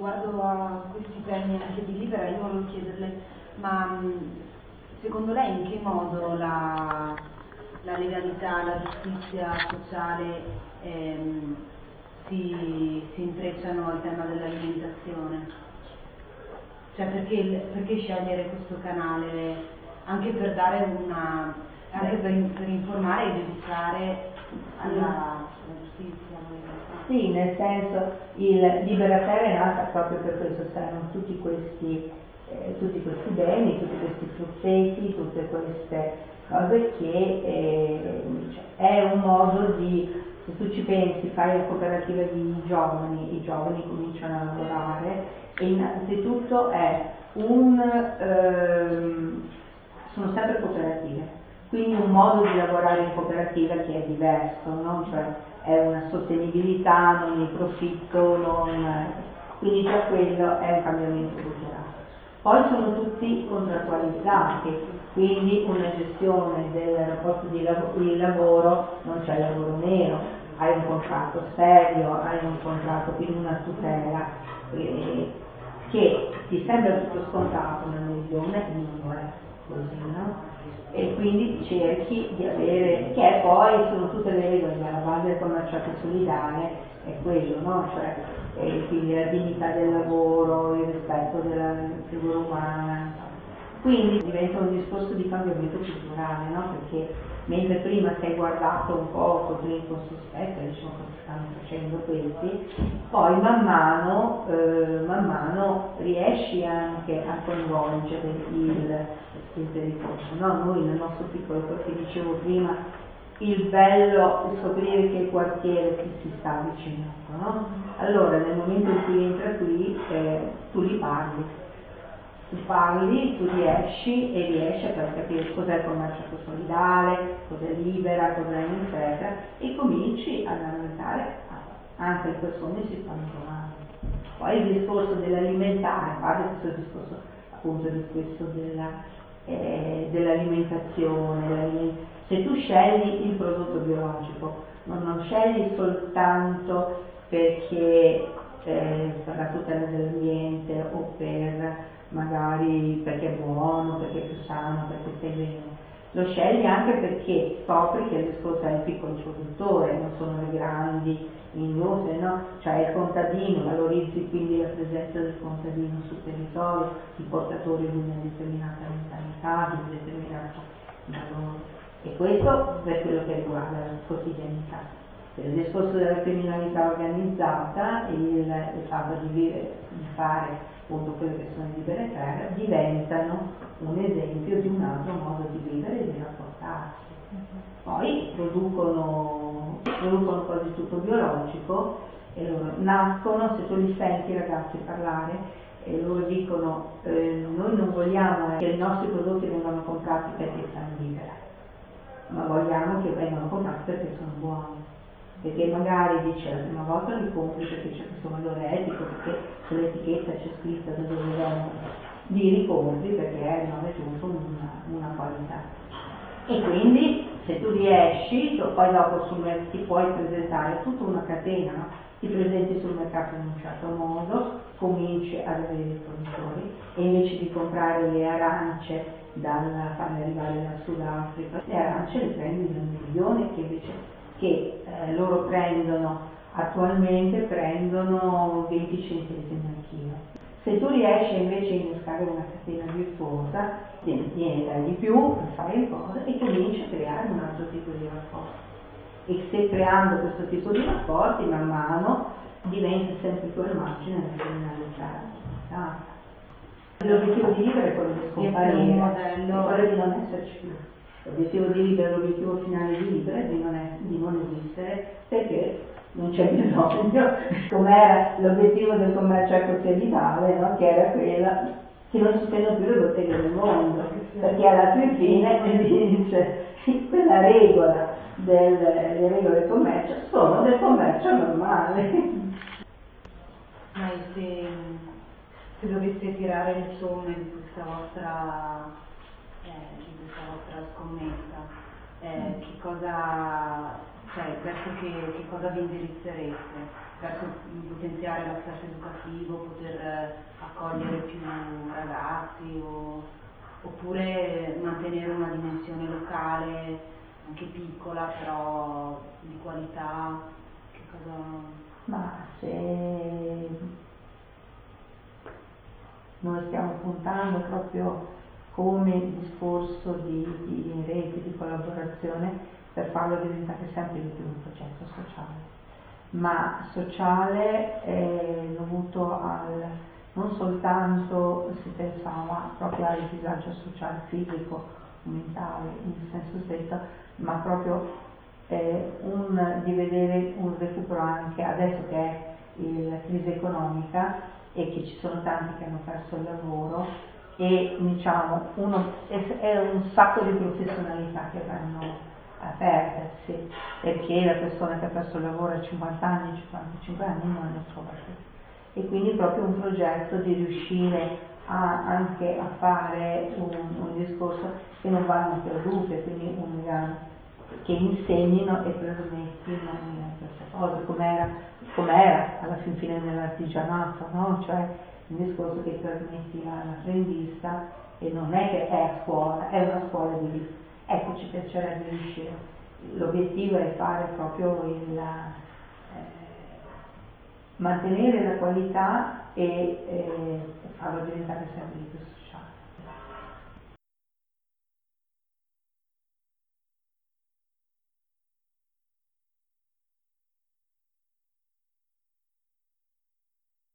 riguardo a questi temi anche di Libera, io volevo chiederle, ma secondo lei in che modo la legalità, la giustizia sociale si intrecciano al tema dell'alimentazione? Cioè perché scegliere questo canale anche per dare anche per informare ed educare alla giustizia? Sì, nel senso, il Libera Terra è nata proprio per questo, saranno tutti questi beni, tutti questi frutteti, tutte queste cose che è un modo di, se tu ci pensi, fai una cooperativa di giovani, i giovani cominciano a lavorare e innanzitutto sono sempre cooperative, quindi un modo di lavorare in cooperativa che è diverso, no? Cioè è una sostenibilità, non il profitto, quindi già quello è un cambiamento culturale. Poi sono tutti contrattualizzati, quindi una gestione del rapporto di lavoro, non c'è lavoro nero, hai un contratto serio, hai un contratto quindi una tutela che ti sembra tutto scontato nella visione, non è così, no? E quindi cerchi di avere, che poi sono tutte le regole, la base del commerciato solidale è quello, no? Cioè quindi la dignità del lavoro, il rispetto della figura umana. Quindi diventa un discorso di cambiamento culturale, no? Perché mentre prima sei guardato un po' così con sospetto, diciamo cosa stanno facendo questi, poi man mano riesci anche a coinvolgere il territorio, no? Noi nel nostro piccolo, quello che dicevo prima, il bello è scoprire che il quartiere si sta avvicinando, no? Allora nel momento in cui entra qui tu li parli, tu riesci a far capire cos'è il commerciato solidale, cos'è Libera, cos'è eccetera, e cominci ad aumentare, anche le persone si fanno domande. Poi il discorso dell'alimentare, a parte questo discorso appunto di questo dell'alimentazione, se tu scegli il prodotto biologico, non scegli soltanto perché per la tutela dell'ambiente o magari perché è buono, perché è più sano, perché stai bene. Lo scegli anche perché scopri che il discorso è il piccolo produttore, non sono le grandi industrie, no? Cioè il contadino, valorizzi quindi la presenza del contadino sul territorio, il portatore di una determinata mentalità, di un determinato valore. E questo per quello che riguarda la quotidianità. Per il discorso della criminalità organizzata, il fatto di fare appunto quelle che sono libere terre diventano un esempio di un altro modo di vivere e di rapportarsi. Poi producono quasi tutto biologico e loro nascono, se tu li senti i ragazzi parlare, e loro dicono noi non vogliamo che i nostri prodotti vengano comprati perché siamo liberi, ma vogliamo che vengano comprati perché sono buoni. Perché magari dice la prima volta li compri perché c'è questo valore etico, perché sull'etichetta c'è scritto da dove vengono, li ricompri perché hanno raggiunto una qualità. E quindi se tu riesci, poi dopo ti puoi presentare tutta una catena, no? Ti presenti sul mercato in un certo modo, cominci ad avere i produttori e invece di comprare le arance farle arrivare dal Sudafrica, le arance le prendi da un milione che loro attualmente prendono 20 centesimi al chilo. Se tu riesci invece a innescare una catena virtuosa, tieni dai di più, fai le cose e cominci a creare un altro tipo di rapporto. E se creando questo tipo di rapporti, man mano diventa sempre più al margine della criminalità. L'obiettivo di Libera è quello di scomparire, è quello di non esserci più. L'obiettivo di Libera, l'obiettivo finale di Libera è di non esistere perché non c'è bisogno, come era l'obiettivo del commercio ecosolidale, no? Che era quella che non ci siano più le botteghe del mondo, perché alla fine dice quella regola le regole del commercio sono del commercio normale. Ma se doveste tirare le somme di questa vostra scommessa, verso che cosa vi indirizzereste? potenziare l'aspetto educativo, poter accogliere più ragazzi oppure mantenere una dimensione locale anche piccola però di qualità? Che cosa? Ma se noi stiamo puntando proprio come discorso di rete, di collaborazione, per farlo diventare sempre di più un progetto sociale, ma sociale dovuto non soltanto si pensava proprio al disagio sociale fisico, mentale, in senso stretto, ma proprio di vedere un recupero anche adesso che è la crisi economica e che ci sono tanti che hanno perso il lavoro e diciamo è un sacco di professionalità che vanno aperte, sì, perché la persona che ha perso il lavoro a 50 anni, 55 anni non ne trova più. E quindi proprio un progetto di riuscire anche a fare un discorso che non vanno perdute, quindi che insegnino e trasmettino queste cose, com'era alla fin fine nell'artigianato, no? Cioè un discorso che trasmetti all'apprendista e non è che è a scuola, è una scuola di vita. Ecco, ci piacerebbe riuscire. L'obiettivo è fare proprio mantenere la qualità e farlo diventare sempre di più sociale.